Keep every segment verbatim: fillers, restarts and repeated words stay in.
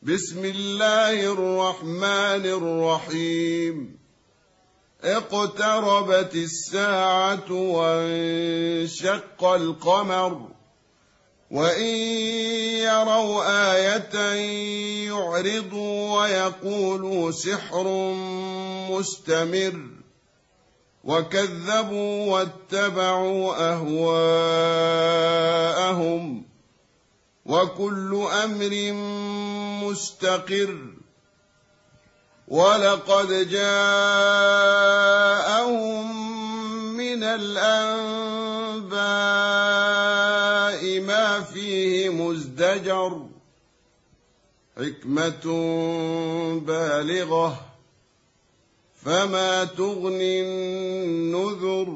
بسم الله الرحمن الرحيم اقتربت الساعة وانشق القمر وإن يروا آية يعرضوا ويقولوا سحر مستمر وكذبوا واتبعوا أهواءهم وكل أمر مستقر ولقد جاءهم من الأنباء ما فيه مزدجر حكمة بالغة فما تغني النذر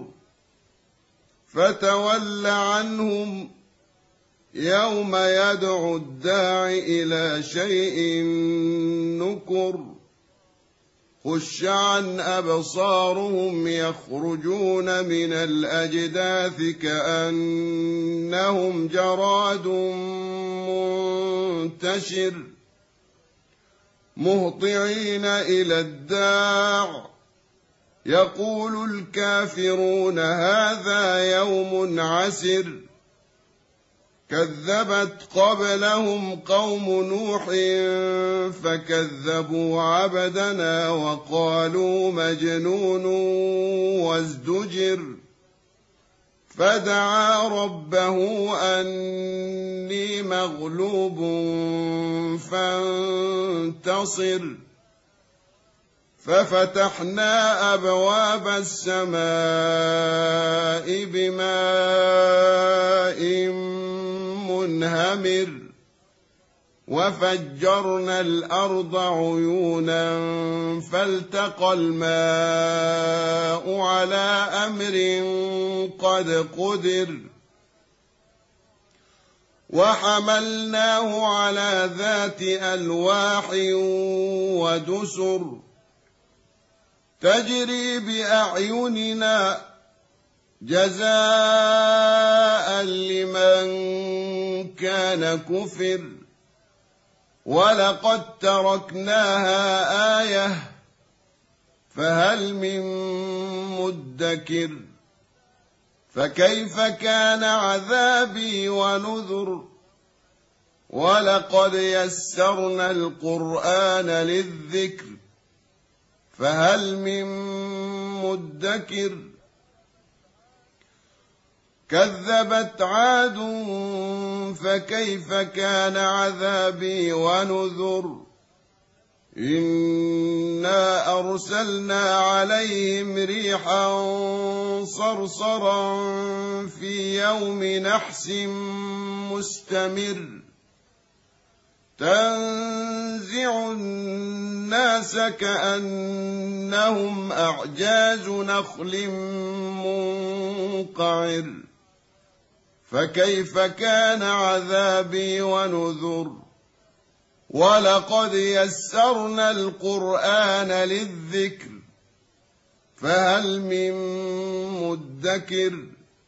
فتول عنهم يوم يدعو الداع إلى شيء نكر خش عن أبصارهم يخرجون من الأجداث كأنهم جراد منتشر مهطعين إلى الداع يقول الكافرون هذا يوم عسر كذبت قبلهم قوم نوح فكذبوا عبدنا وقالوا مجنون وازدجر فدعا ربه أني مغلوب فانتصر ففتحنا أبواب السماء بماء منهمر وفجرنا الأرض عيونا فالتقى الماء على أمر قد قدر وحملناه على ذات ألواح ودسر تجري بأعيننا جزاء لمن كان كفر ولقد تركناها آية فهل من مدكر فكيف كان عذابي ونذر ولقد يسرنا القرآن للذكر فهل من مدكر كذبت عاد فكيف كان عذابي ونذر إنا أرسلنا عليهم ريحا صرصرا في يوم نحس مستمر تنزع الناس كأنهم أعجاز نخل منقعر فكيف كان عذابي ونذر ولقد يسرنا القرآن للذكر فهل من مدكر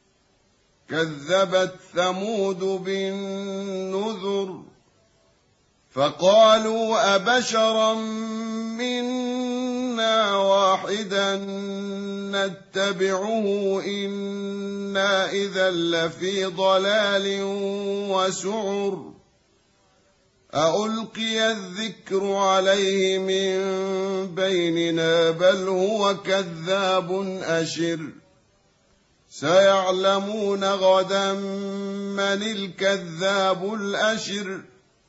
كذبت ثمود بالنذر فقالوا أبشرا منا واحدا نتبعه إنا إذا لفي ضلال وسعر أألقي الذكر عليه من بيننا بل هو كذاب أشر سيعلمون غدا من الكذاب الأشر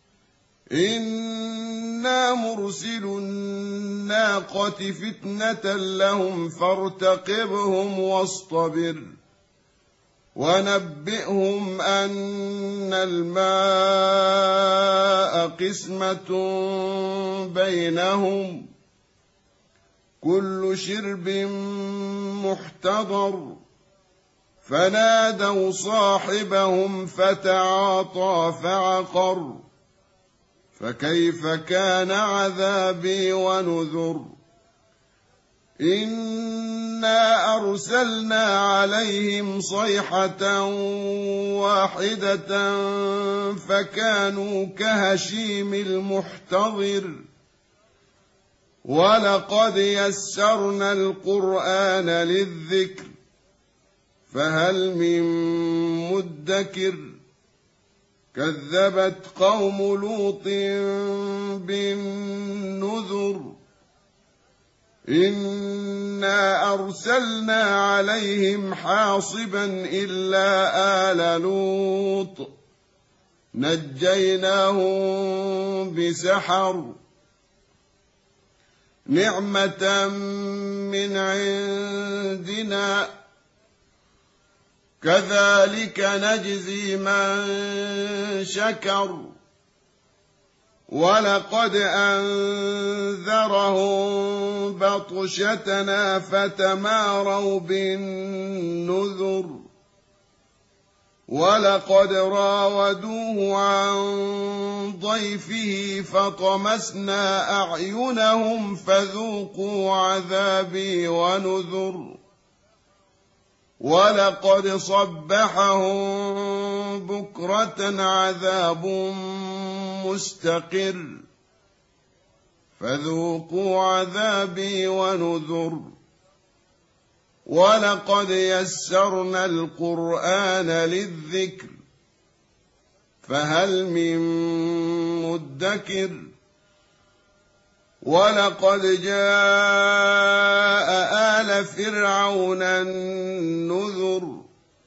إنا مرسل الناقة فتنة لهم فارتقبهم واصطبر ونبئهم أن الماء قسمة بينهم كل شرب محتضر فنادوا صاحبهم فتعاطى فعقر فكيف كان عذابي ونذر إنا أرسلنا عليهم صيحة واحدة فكانوا كهشيم المحتضر ولقد يسرنا القرآن للذكر فهل من مدكر كذبت قوم لوط بالنذر إنا أرسلنا عليهم حاصبا إلا آل لوط نجيناهم بسحر نعمة من عندنا كذلك نجزي من شكر ولقد أنذرهم بطشتنا فتماروا بالنذر ولقد راودوه عن ضيفه فطمسنا أعينهم فذوقوا عذابي ونذر ولقد صبحهم بكرة عذاب مستقر فذوقوا عذابي ونذر ولقد يسرنا القرآن للذكر فهل من مدكر ولقد جاء آل فرعون النذر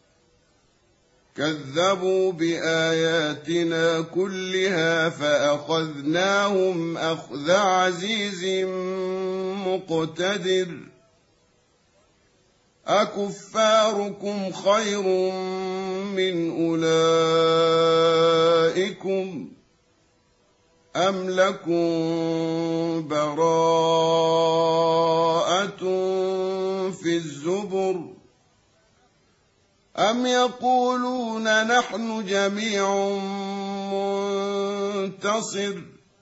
كذبوا بآياتنا كلها فأخذناهم أخذ عزيز مقتدر أكفاركم خير من أولئكم أم لكم براءة في الزبر أم يقولون نحن جميع منتصر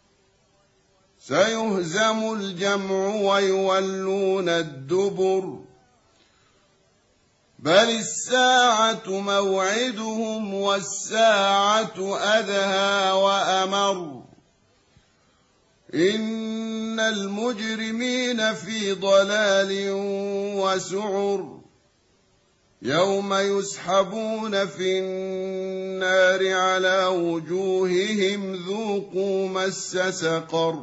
سيهزم الجمع ويولون الدبر بل الساعة موعدهم والساعة أدهى وأمر إن المجرمين في ضلال وسعر يوم يسحبون في النار على وجوههم ذوقوا مس سقر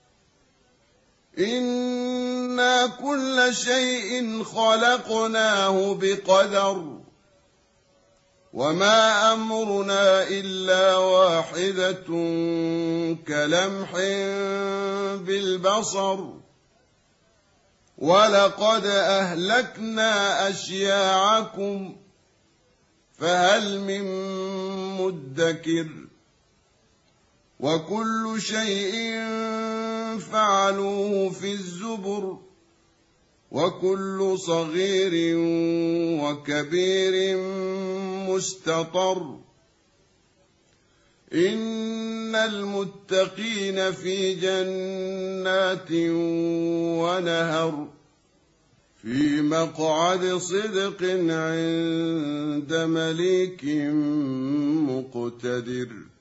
إنا كل شيء خلقناه بقدر وما أمرنا إلا واحدة كلمح بالبصر ولقد أهلكنا أشياعكم فهل من مدكر وكل شيء فعلوه في الزبر وكل صغير وكبير مستطر إن المتقين في جنات ونهر في مقعد صدق عند مليك مقتدر.